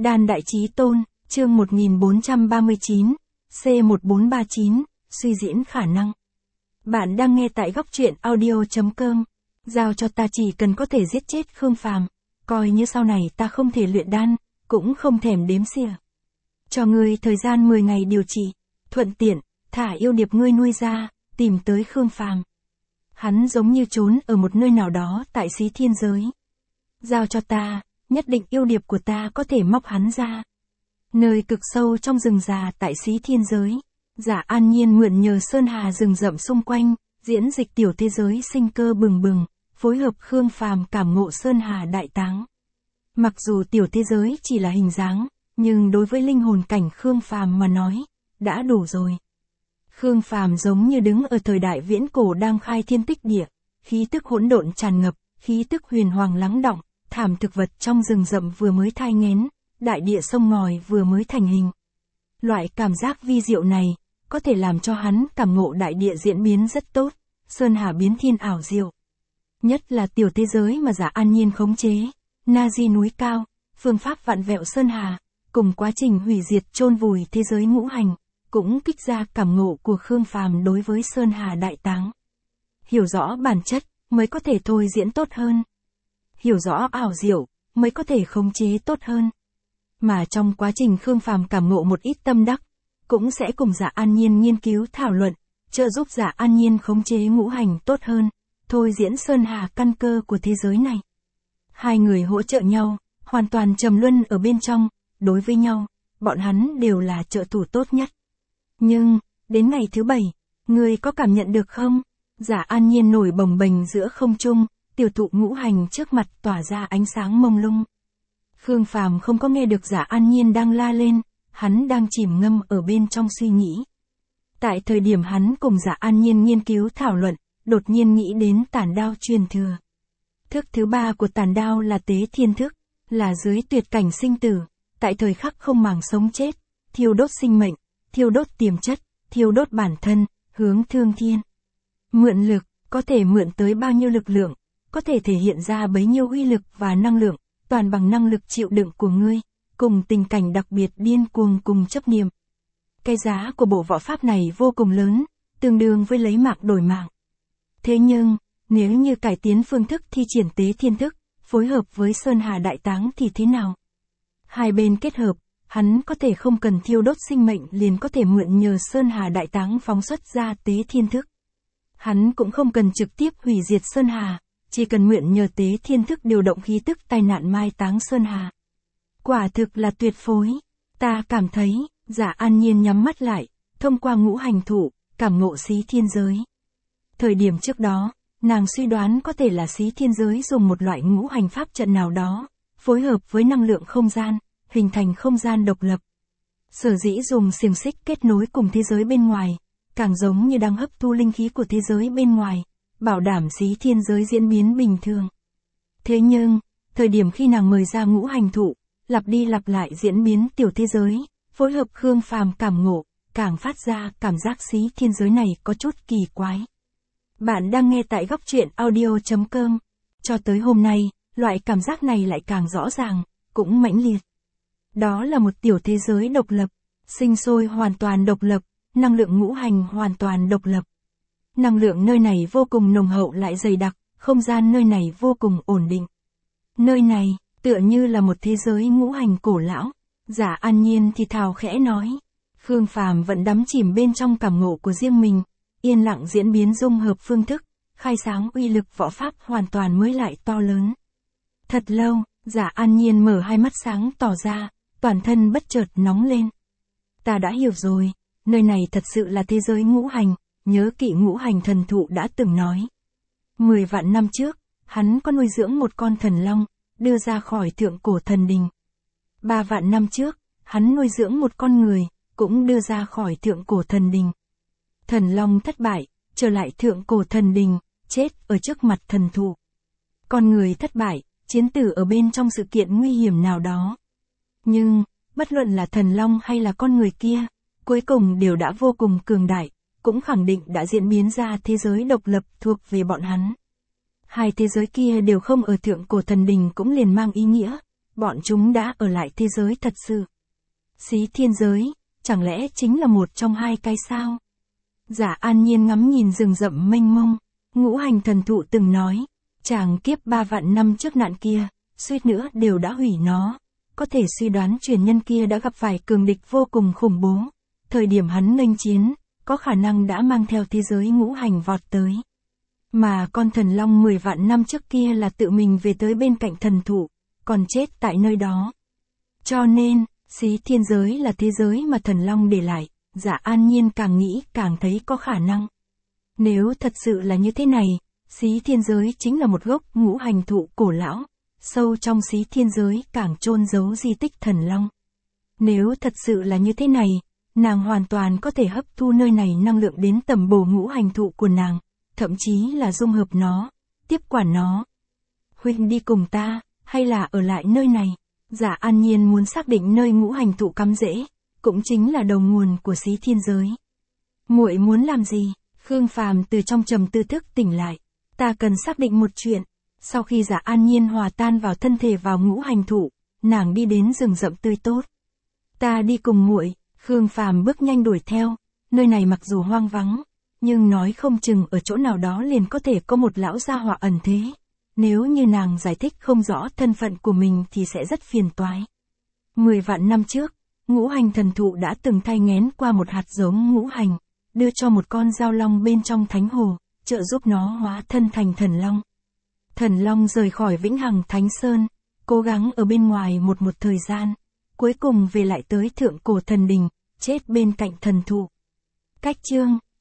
Đan Đại Chí Tôn, chương 1439, C1439, suy diễn khả năng. Bạn đang nghe tại góc truyện audio.com. Giao cho ta chỉ cần có thể giết chết Khương Phàm, coi như sau này ta không thể luyện đan, cũng không thèm đếm xỉa. Cho ngươi thời gian 10 ngày điều trị, thuận tiện, thả yêu điệp ngươi nuôi ra, tìm tới Khương Phàm. Hắn giống như trốn ở một nơi nào đó tại Xí Thiên Giới. Giao cho ta, nhất định yêu điệp của ta có thể móc hắn ra. Nơi cực sâu trong rừng già tại Xí Thiên Giới, Giả An Nhiên mượn nhờ sơn hà rừng rậm xung quanh, diễn dịch tiểu thế giới sinh cơ bừng bừng, phối hợp Khương Phàm cảm ngộ sơn hà đại táng. Mặc dù tiểu thế giới chỉ là hình dáng, nhưng đối với linh hồn cảnh Khương Phàm mà nói, đã đủ rồi. Khương Phàm giống như đứng ở thời đại viễn cổ đang khai thiên tích địa, khí tức hỗn độn tràn ngập, khí tức huyền hoàng lắng đọng, thảm thực vật trong rừng rậm vừa mới thai nghén, đại địa sông ngòi vừa mới thành hình. Loại cảm giác vi diệu này, có thể làm cho hắn cảm ngộ đại địa diễn biến rất tốt, sơn hà biến thiên ảo diệu. Nhất là tiểu thế giới mà Giả An Nhiên khống chế, na di núi cao, phương pháp vạn vẹo sơn hà, cùng quá trình hủy diệt chôn vùi thế giới ngũ hành, cũng kích ra cảm ngộ của Khương Phàm đối với sơn hà đại táng. Hiểu rõ bản chất, mới có thể thôi diễn tốt hơn. Hiểu rõ ảo diệu, mới có thể khống chế tốt hơn. Mà trong quá trình Khương Phàm cảm ngộ một ít tâm đắc, cũng sẽ cùng Giả An Nhiên nghiên cứu thảo luận, trợ giúp Giả An Nhiên khống chế ngũ hành tốt hơn, thôi diễn sơn hà căn cơ của thế giới này. Hai người hỗ trợ nhau, hoàn toàn trầm luân ở bên trong, đối với nhau, bọn hắn đều là trợ thủ tốt nhất. Nhưng, đến ngày thứ 7, ngươi có cảm nhận được không? Giả An Nhiên nổi bồng bềnh giữa không trung, tiểu thụ ngũ hành trước mặt tỏa ra ánh sáng mông lung. Khương Phàm không có nghe được Giả An Nhiên đang la lên, hắn đang chìm ngâm ở bên trong suy nghĩ. Tại thời điểm hắn cùng Giả An Nhiên nghiên cứu thảo luận, đột nhiên nghĩ đến tản đao truyền thừa. Thức thứ 3 của tản đao là tế thiên thức, là dưới tuyệt cảnh sinh tử, tại thời khắc không màng sống chết, thiêu đốt sinh mệnh, thiêu đốt tiềm chất, thiêu đốt bản thân, hướng thương thiên. Mượn lực, có thể mượn tới bao nhiêu lực lượng, có thể thể hiện ra bấy nhiêu uy lực và năng lượng, toàn bằng năng lực chịu đựng của ngươi, cùng tình cảnh đặc biệt điên cuồng cùng chấp niệm. Cái giá của bộ võ pháp này vô cùng lớn, tương đương với lấy mạng đổi mạng. Thế nhưng, nếu như cải tiến phương thức thi triển tế thiên thức, phối hợp với sơn hà đại táng thì thế nào? Hai bên kết hợp, hắn có thể không cần thiêu đốt sinh mệnh liền có thể mượn nhờ sơn hà đại táng phóng xuất ra tế thiên thức. Hắn cũng không cần trực tiếp hủy diệt sơn hà, chỉ cần mượn nhờ tế thiên thức điều động khí tức tai nạn mai táng sơn hà. Quả thực là tuyệt phối. Ta cảm thấy, Giả An Nhiên nhắm mắt lại, thông qua ngũ hành thụ, cảm ngộ Xí Thiên Giới. Thời điểm trước đó, nàng suy đoán có thể là Xí Thiên Giới dùng một loại ngũ hành pháp trận nào đó, phối hợp với năng lượng không gian, hình thành không gian độc lập. Sở dĩ dùng xiềng xích kết nối cùng thế giới bên ngoài, càng giống như đang hấp thu linh khí của thế giới bên ngoài, bảo đảm Xí Thiên Giới diễn biến bình thường. Thế nhưng, thời điểm khi nàng mời ra ngũ hành thụ, lặp đi lặp lại diễn biến tiểu thế giới, phối hợp Khương Phàm cảm ngộ, càng phát ra cảm giác Xí Thiên Giới này có chút kỳ quái. Bạn đang nghe tại góc truyện audio.com. Cho tới hôm nay, loại cảm giác này lại càng rõ ràng, cũng mãnh liệt. Đó là một tiểu thế giới độc lập, sinh sôi hoàn toàn độc lập, năng lượng ngũ hành hoàn toàn độc lập. Năng lượng nơi này vô cùng nồng hậu lại dày đặc, không gian nơi này vô cùng ổn định. Nơi này, tựa như là một thế giới ngũ hành cổ lão. Giả An Nhiên thì thào khẽ nói. Khương Phàm vẫn đắm chìm bên trong cảm ngộ của riêng mình, yên lặng diễn biến dung hợp phương thức, khai sáng uy lực võ pháp hoàn toàn mới lại to lớn. Thật lâu, Giả An Nhiên mở hai mắt sáng tỏ ra, toàn thân bất chợt nóng lên. Ta đã hiểu rồi, nơi này thật sự là thế giới ngũ hành, nhớ kỵ ngũ hành thần thụ đã từng nói. 10 vạn năm trước, hắn có nuôi dưỡng một con thần long, đưa ra khỏi thượng cổ thần đình. 3 vạn năm trước, hắn nuôi dưỡng một con người, cũng đưa ra khỏi thượng cổ thần đình. Thần long thất bại, trở lại thượng cổ thần đình, chết ở trước mặt thần thụ. Con người thất bại, chiến tử ở bên trong sự kiện nguy hiểm nào đó. Nhưng, bất luận là thần long hay là con người kia, cuối cùng đều đã vô cùng cường đại, cũng khẳng định đã diễn biến ra thế giới độc lập thuộc về bọn hắn. Hai thế giới kia đều không ở thượng cổ thần đình cũng liền mang ý nghĩa, bọn chúng đã ở lại thế giới thật sự. Xí thiên giới, chẳng lẽ chính là một trong hai cái sao? Giả An Nhiên ngắm nhìn rừng rậm mênh mông, ngũ hành thần thụ từng nói, chàng kiếp 3 vạn năm trước nạn kia, suýt nữa đều đã hủy nó. Có thể suy đoán truyền nhân kia đã gặp phải cường địch vô cùng khủng bố. Thời điểm hắn nghênh chiến, có khả năng đã mang theo thế giới ngũ hành vọt tới. Mà con thần long 10 vạn năm trước kia là tự mình về tới bên cạnh thần thụ, còn chết tại nơi đó. Cho nên, xí thiên giới là thế giới mà thần long để lại. Giả An Nhiên càng nghĩ càng thấy có khả năng. Nếu thật sự là như thế này, xí thiên giới chính là một gốc ngũ hành thụ cổ lão, sâu trong xí thiên giới càng chôn giấu di tích thần long. Nếu thật sự là như thế này, nàng hoàn toàn có thể hấp thu nơi này năng lượng đến tầm bổ ngũ hành thụ của nàng, thậm chí là dung hợp nó, tiếp quản nó. Huynh đi cùng ta, hay là ở lại nơi này? Giả An Nhiên muốn xác định nơi ngũ hành thụ cắm rễ, cũng chính là đầu nguồn của xí thiên giới. Muội muốn làm gì? Khương Phàm từ trong trầm tư thức tỉnh lại. Ta cần xác định một chuyện. Sau khi Giả An Nhiên hòa tan vào thân thể vào ngũ hành thụ, nàng đi đến rừng rậm tươi tốt. Ta đi cùng muội. Khương Phàm bước nhanh đuổi theo. Nơi này mặc dù hoang vắng, nhưng nói không chừng ở chỗ nào đó liền có thể có một lão gia họa ẩn thế. Nếu như nàng giải thích không rõ thân phận của mình thì sẽ rất phiền toái. 10 vạn năm trước, ngũ hành thần thụ đã từng thay nghén qua một hạt giống ngũ hành, đưa cho một con dao long bên trong thánh hồ, trợ giúp nó hóa thân thành thần long. Thần long rời khỏi Vĩnh Hằng Thánh Sơn, cố gắng ở bên ngoài một thời gian, cuối cùng về lại tới thượng cổ thần đình, chết bên cạnh thần thụ. Cách chương